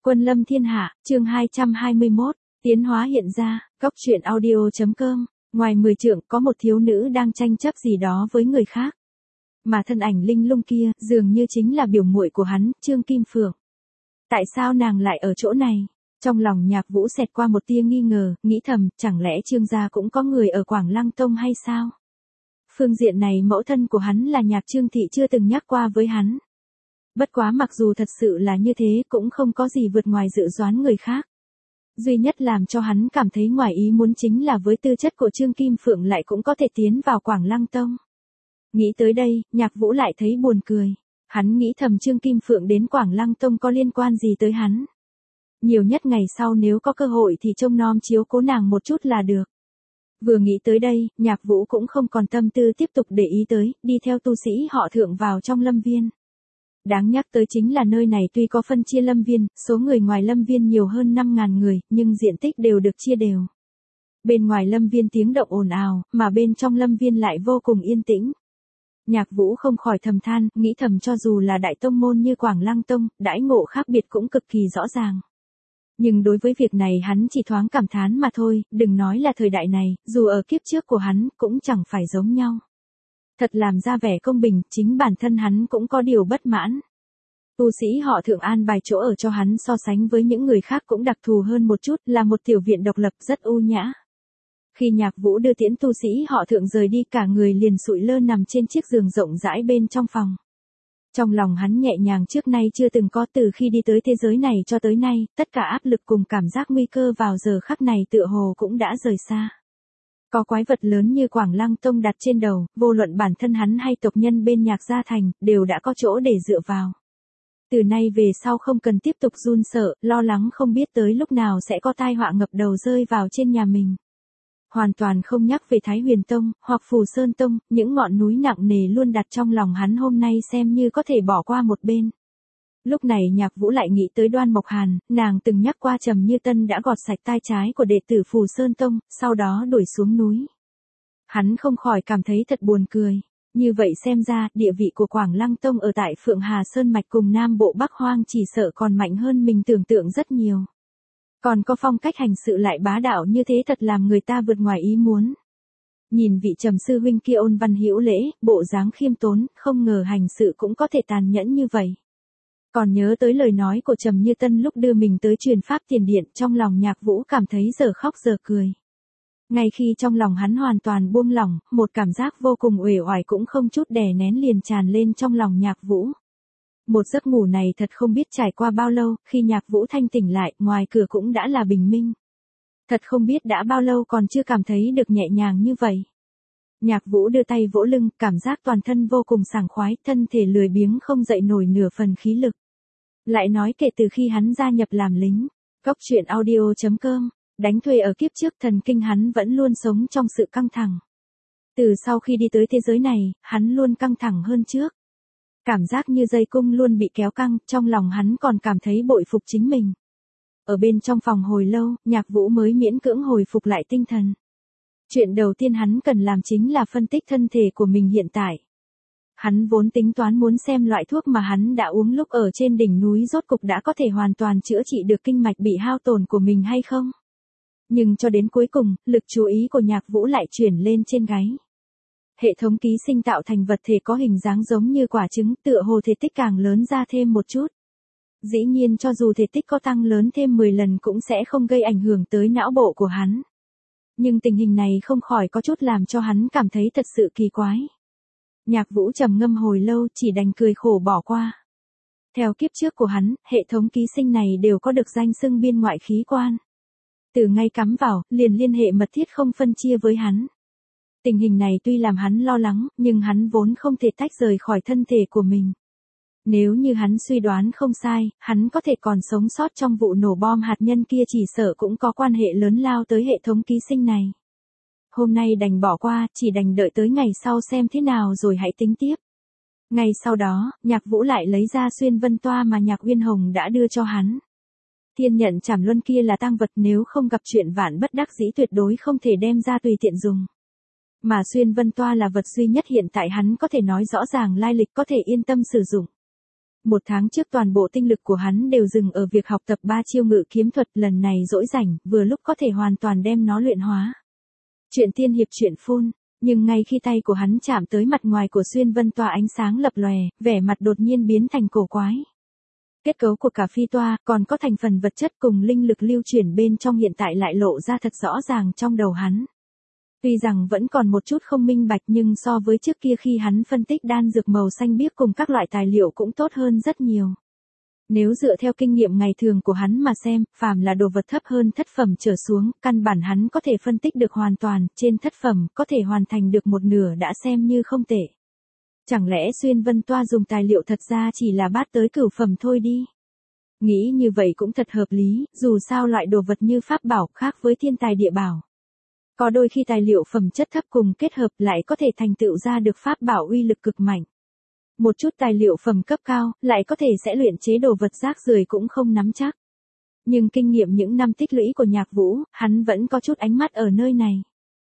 Quân lâm thiên hạ, chương 221, tiến hóa hiện ra, góc truyện audio.com, ngoài 10 trượng có một thiếu nữ đang tranh chấp gì đó với người khác. Mà thân ảnh linh lung kia, dường như chính là biểu muội của hắn, Trương Kim Phượng. Tại sao nàng lại ở chỗ này? Trong lòng Nhạc Vũ xẹt qua một tia nghi ngờ, nghĩ thầm, chẳng lẽ Trương gia cũng có người ở Quảng Lăng Tông hay sao? Phương diện này mẫu thân của hắn là Nhạc Trương Thị chưa từng nhắc qua với hắn. Bất quá mặc dù thật sự là như thế cũng không có gì vượt ngoài dự đoán người khác. Duy nhất làm cho hắn cảm thấy ngoài ý muốn chính là với tư chất của Trương Kim Phượng lại cũng có thể tiến vào Quảng Lăng Tông. Nghĩ tới đây, Nhạc Vũ lại thấy buồn cười. Hắn nghĩ thầm Trương Kim Phượng đến Quảng Lăng Tông có liên quan gì tới hắn. Nhiều nhất ngày sau nếu có cơ hội thì trông nom chiếu cố nàng một chút là được. Vừa nghĩ tới đây, Nhạc Vũ cũng không còn tâm tư tiếp tục để ý tới, đi theo tu sĩ họ Thượng vào trong lâm viên. Đáng nhắc tới chính là nơi này tuy có phân chia lâm viên, số người ngoài lâm viên nhiều hơn 5.000 người, nhưng diện tích đều được chia đều. Bên ngoài lâm viên tiếng động ồn ào, mà bên trong lâm viên lại vô cùng yên tĩnh. Nhạc Vũ không khỏi thầm than, nghĩ thầm cho dù là đại tông môn như Quảng Lăng Tông, đãi ngộ khác biệt cũng cực kỳ rõ ràng. Nhưng đối với việc này hắn chỉ thoáng cảm thán mà thôi, đừng nói là thời đại này, dù ở kiếp trước của hắn, cũng chẳng phải giống nhau. Thật làm ra vẻ công bình, chính bản thân hắn cũng có điều bất mãn. Tu sĩ họ Thượng an bài chỗ ở cho hắn so sánh với những người khác cũng đặc thù hơn một chút, là một tiểu viện độc lập rất ưu nhã. Khi Nhạc Vũ đưa tiễn tu sĩ họ Thượng rời đi cả người liền sụi lơ nằm trên chiếc giường rộng rãi bên trong phòng. Trong lòng hắn nhẹ nhàng trước nay chưa từng có, từ khi đi tới thế giới này cho tới nay, tất cả áp lực cùng cảm giác nguy cơ vào giờ khắc này tựa hồ cũng đã rời xa. Có quái vật lớn như Quảng Lăng Tông đặt trên đầu, vô luận bản thân hắn hay tộc nhân bên Nhạc gia thành, đều đã có chỗ để dựa vào. Từ nay về sau không cần tiếp tục run sợ, lo lắng không biết tới lúc nào sẽ có tai họa ngập đầu rơi vào trên nhà mình. Hoàn toàn không nhắc về Thái Huyền Tông, hoặc Phù Sơn Tông, những ngọn núi nặng nề luôn đặt trong lòng hắn hôm nay xem như có thể bỏ qua một bên. Lúc này Nhạc Vũ lại nghĩ tới Đoan Mộc Hàn, nàng từng nhắc qua Trầm Như Tân đã gọt sạch tai trái của đệ tử Phù Sơn Tông, sau đó đuổi xuống núi. Hắn không khỏi cảm thấy thật buồn cười. Như vậy xem ra, địa vị của Quảng Lăng Tông ở tại Phượng Hà Sơn Mạch cùng Nam Bộ Bắc Hoang chỉ sợ còn mạnh hơn mình tưởng tượng rất nhiều. Còn có phong cách hành sự lại bá đạo như thế thật làm người ta vượt ngoài ý muốn. Nhìn vị Trầm sư huynh kia ôn văn hữu lễ, bộ dáng khiêm tốn, không ngờ hành sự cũng có thể tàn nhẫn như vậy. Còn nhớ tới lời nói của Trầm Như Tân lúc đưa mình tới truyền pháp tiền điện, trong lòng Nhạc Vũ cảm thấy giờ khóc giờ cười. Ngay khi trong lòng hắn hoàn toàn buông lỏng, một cảm giác vô cùng uể oải cũng không chút đè nén liền tràn lên trong lòng Nhạc Vũ. Một giấc ngủ này thật không biết trải qua bao lâu, khi Nhạc Vũ thanh tỉnh lại, ngoài cửa cũng đã là bình minh. Thật không biết đã bao lâu còn chưa cảm thấy được nhẹ nhàng như vậy. Nhạc Vũ đưa tay vỗ lưng, cảm giác toàn thân vô cùng sảng khoái, thân thể lười biếng không dậy nổi nửa phần khí lực. Lại nói kể từ khi hắn gia nhập làm lính, góc truyện audio.com, đánh thuê ở kiếp trước thần kinh hắn vẫn luôn sống trong sự căng thẳng. Từ sau khi đi tới thế giới này, hắn luôn căng thẳng hơn trước. Cảm giác như dây cung luôn bị kéo căng, trong lòng hắn còn cảm thấy bội phục chính mình. Ở bên trong phòng hồi lâu, Nhạc Vũ mới miễn cưỡng hồi phục lại tinh thần. Chuyện đầu tiên hắn cần làm chính là phân tích thân thể của mình hiện tại. Hắn vốn tính toán muốn xem loại thuốc mà hắn đã uống lúc ở trên đỉnh núi rốt cục đã có thể hoàn toàn chữa trị được kinh mạch bị hao tổn của mình hay không. Nhưng cho đến cuối cùng, lực chú ý của Nhạc Vũ lại chuyển lên trên gáy. Hệ thống ký sinh tạo thành vật thể có hình dáng giống như quả trứng, tựa hồ thể tích càng lớn ra thêm một chút. Dĩ nhiên cho dù thể tích có tăng lớn thêm 10 lần cũng sẽ không gây ảnh hưởng tới não bộ của hắn. Nhưng tình hình này không khỏi có chút làm cho hắn cảm thấy thật sự kỳ quái. Nhạc Vũ trầm ngâm hồi lâu chỉ đành cười khổ bỏ qua. Theo kiếp trước của hắn, hệ thống ký sinh này đều có được danh xưng biên ngoại khí quan. Từ ngay cắm vào, liền liên hệ mật thiết không phân chia với hắn. Tình hình này tuy làm hắn lo lắng, nhưng hắn vốn không thể tách rời khỏi thân thể của mình. Nếu như hắn suy đoán không sai, hắn có thể còn sống sót trong vụ nổ bom hạt nhân kia chỉ sợ cũng có quan hệ lớn lao tới hệ thống ký sinh này. Hôm nay đành bỏ qua, chỉ đành đợi tới ngày sau xem thế nào rồi hãy tính tiếp. Ngày sau đó, Nhạc Vũ lại lấy ra xuyên vân toa mà Nhạc Uyên Hồng đã đưa cho hắn. Thiên nhận trảm luân kia là tang vật, nếu không gặp chuyện vạn bất đắc dĩ tuyệt đối không thể đem ra tùy tiện dùng. Mà xuyên vân toa là vật duy nhất hiện tại hắn có thể nói rõ ràng lai lịch, có thể yên tâm sử dụng. 1 tháng trước toàn bộ tinh lực của hắn đều dừng ở việc học tập 3 chiêu ngự kiếm thuật, lần này rỗi rảnh, vừa lúc có thể hoàn toàn đem nó luyện hóa. Chuyện tiên hiệp chuyện phun, nhưng ngay khi tay của hắn chạm tới mặt ngoài của xuyên vân toa ánh sáng lập lòe, vẻ mặt đột nhiên biến thành cổ quái. Kết cấu của cả phi toa, còn có thành phần vật chất cùng linh lực lưu chuyển bên trong hiện tại lại lộ ra thật rõ ràng trong đầu hắn. Tuy rằng vẫn còn một chút không minh bạch nhưng so với trước kia khi hắn phân tích đan dược màu xanh biếc cùng các loại tài liệu cũng tốt hơn rất nhiều. Nếu dựa theo kinh nghiệm ngày thường của hắn mà xem, phàm là đồ vật thấp hơn thất phẩm trở xuống, căn bản hắn có thể phân tích được hoàn toàn, trên thất phẩm, có thể hoàn thành được một nửa đã xem như không tệ. Chẳng lẽ xuyên vân toa dùng tài liệu thật ra chỉ là bát tới cửu phẩm thôi đi. Nghĩ như vậy cũng thật hợp lý, dù sao loại đồ vật như pháp bảo khác với thiên tài địa bảo. Có đôi khi tài liệu phẩm chất thấp cùng kết hợp lại có thể thành tựu ra được pháp bảo uy lực cực mạnh. Một chút tài liệu phẩm cấp cao, lại có thể sẽ luyện chế đồ vật rác rưởi cũng không nắm chắc. Nhưng kinh nghiệm những năm tích lũy của Nhạc Vũ, hắn vẫn có chút ánh mắt ở nơi này.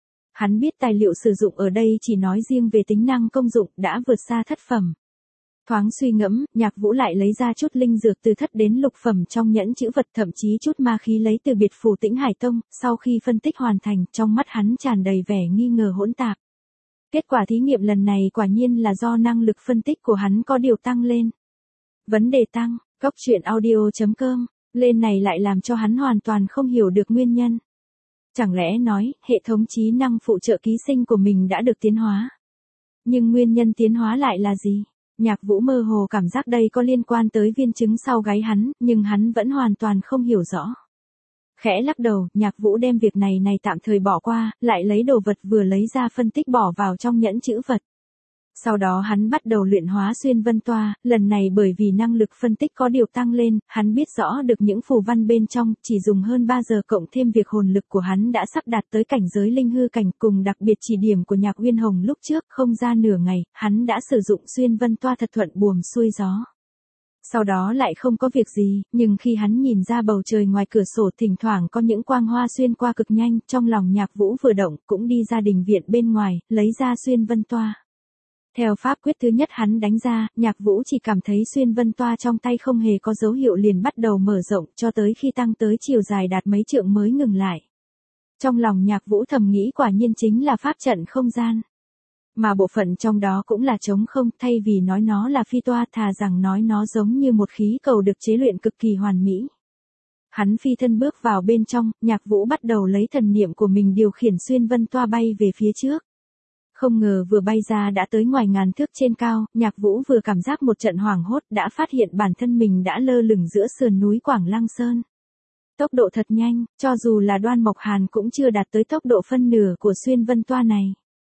Hắn biết tài liệu sử dụng ở đây chỉ nói riêng về tính năng công dụng đã vượt xa thất phẩm. Thoáng suy ngẫm, Nhạc Vũ lại lấy ra chút linh dược từ thất đến lục phẩm trong nhẫn chữ vật, thậm chí chút ma khí lấy từ biệt phủ Tĩnh Hải Tông, sau khi phân tích hoàn thành, trong mắt hắn tràn đầy vẻ nghi ngờ hỗn tạp. Kết quả thí nghiệm lần này quả nhiên là do năng lực phân tích của hắn có điều tăng lên. Vấn đề tăng, góc.audio.com, lên này lại làm cho hắn hoàn toàn không hiểu được nguyên nhân. Chẳng lẽ nói, hệ thống trí năng phụ trợ ký sinh của mình đã được tiến hóa? Nhưng nguyên nhân tiến hóa lại là gì? Nhạc Vũ mơ hồ cảm giác đây có liên quan tới viên trứng sau gáy hắn, nhưng hắn vẫn hoàn toàn không hiểu rõ. Khẽ lắc đầu, Nhạc Vũ đem việc này tạm thời bỏ qua, lại lấy đồ vật vừa lấy ra phân tích bỏ vào trong nhẫn chữ vật. Sau đó hắn bắt đầu luyện hóa xuyên vân toa, lần này bởi vì năng lực phân tích có điều tăng lên, hắn biết rõ được những phù văn bên trong, chỉ dùng hơn 3 giờ cộng thêm việc hồn lực của hắn đã sắp đạt tới cảnh giới linh hư cảnh, cùng đặc biệt chỉ điểm của Nhạc Uyên Hồng lúc trước, không ra nửa ngày, hắn đã sử dụng xuyên vân toa thật thuận buồm xuôi gió. Sau đó lại không có việc gì, nhưng khi hắn nhìn ra bầu trời ngoài cửa sổ thỉnh thoảng có những quang hoa xuyên qua cực nhanh, trong lòng Nhạc Vũ vừa động, cũng đi ra đình viện bên ngoài, lấy ra xuyên vân toa. Theo pháp quyết thứ nhất hắn đánh ra, Nhạc Vũ chỉ cảm thấy xuyên vân toa trong tay không hề có dấu hiệu liền bắt đầu mở rộng cho tới khi tăng tới chiều dài đạt mấy trượng mới ngừng lại. Trong lòng Nhạc Vũ thầm nghĩ quả nhiên chính là pháp trận không gian. Mà bộ phận trong đó cũng là trống không, thay vì nói nó là phi toa thà rằng nói nó giống như một khí cầu được chế luyện cực kỳ hoàn mỹ. Hắn phi thân bước vào bên trong, Nhạc Vũ bắt đầu lấy thần niệm của mình điều khiển xuyên vân toa bay về phía trước. Không ngờ vừa bay ra đã tới ngoài ngàn thước trên cao, Nhạc Vũ vừa cảm giác một trận hoảng hốt đã phát hiện bản thân mình đã lơ lửng giữa sườn núi Quảng Lăng Sơn. Tốc độ thật nhanh, cho dù là Đoan Mộc Hàn cũng chưa đạt tới tốc độ phân nửa của xuyên vân toa này.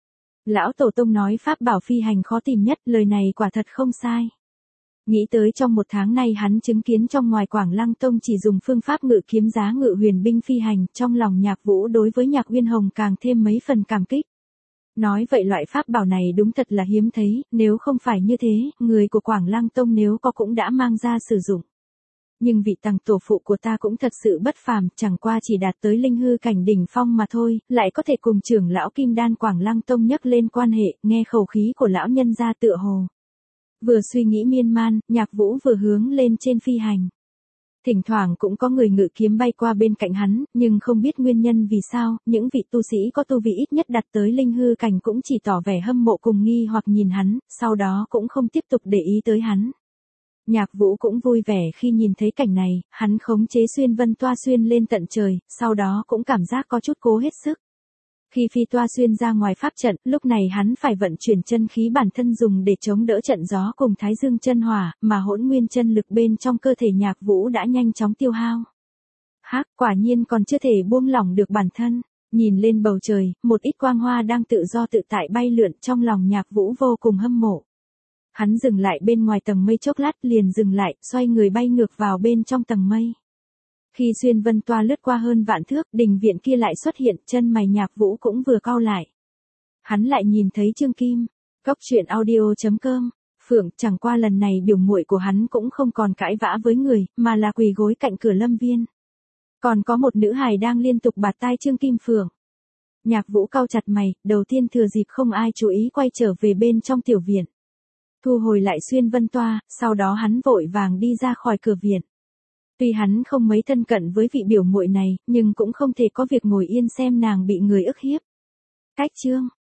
Lão Tổ Tông nói pháp bảo phi hành khó tìm nhất, lời này quả thật không sai. Nghĩ tới trong 1 tháng nay hắn chứng kiến trong ngoài Quảng Lăng Tông chỉ dùng phương pháp ngự kiếm giá ngự huyền binh phi hành, trong lòng Nhạc Vũ đối với Nhạc Uyên Hồng càng thêm mấy phần cảm kích. Nói vậy loại pháp bảo này đúng thật là hiếm thấy, nếu không phải như thế, người của Quảng Lăng Tông nếu có cũng đã mang ra sử dụng. Nhưng vị tầng tổ phụ của ta cũng thật sự bất phàm, chẳng qua chỉ đạt tới linh hư cảnh đỉnh phong mà thôi, lại có thể cùng trưởng lão Kim Đan Quảng Lăng Tông nhắc lên quan hệ, nghe khẩu khí của lão nhân ra tựa hồ. Vừa suy nghĩ miên man, Nhạc Vũ vừa hướng lên trên phi hành. Thỉnh thoảng cũng có người ngự kiếm bay qua bên cạnh hắn, nhưng không biết nguyên nhân vì sao, những vị tu sĩ có tu vị ít nhất đạt tới linh hư cảnh cũng chỉ tỏ vẻ hâm mộ cùng nghi hoặc nhìn hắn, sau đó cũng không tiếp tục để ý tới hắn. Nhạc Vũ cũng vui vẻ khi nhìn thấy cảnh này, hắn khống chế xuyên vân toa xuyên lên tận trời, sau đó cũng cảm giác có chút cố hết sức. Khi phi toa xuyên ra ngoài pháp trận, lúc này hắn phải vận chuyển chân khí bản thân dùng để chống đỡ trận gió cùng thái dương chân hỏa, mà hỗn nguyên chân lực bên trong cơ thể Nhạc Vũ đã nhanh chóng tiêu hao. Hắc, quả nhiên còn chưa thể buông lỏng được bản thân. Nhìn lên bầu trời, một ít quang hoa đang tự do tự tại bay lượn, trong lòng Nhạc Vũ vô cùng hâm mộ. Hắn dừng lại bên ngoài tầng mây chốc lát liền dừng lại, xoay người bay ngược vào bên trong tầng mây. Khi xuyên vân toa lướt qua hơn vạn thước, đình viện kia lại xuất hiện, chân mày Nhạc Vũ cũng vừa cau lại. Hắn lại nhìn thấy Trương Kim, góc.audio.com, Phượng, chẳng qua lần này biểu muội của hắn cũng không còn cãi vã với người, mà là quỳ gối cạnh cửa lâm viên. Còn có một nữ hài đang liên tục bạt tai Trương Kim Phượng. Nhạc Vũ cau chặt mày, đầu tiên thừa dịp không ai chú ý quay trở về bên trong tiểu viện. thu hồi lại xuyên vân toa, sau đó hắn vội vàng đi ra khỏi cửa viện. Tuy hắn không mấy thân cận với vị biểu muội này, nhưng cũng không thể có việc ngồi yên xem nàng bị người ức hiếp. Cách chương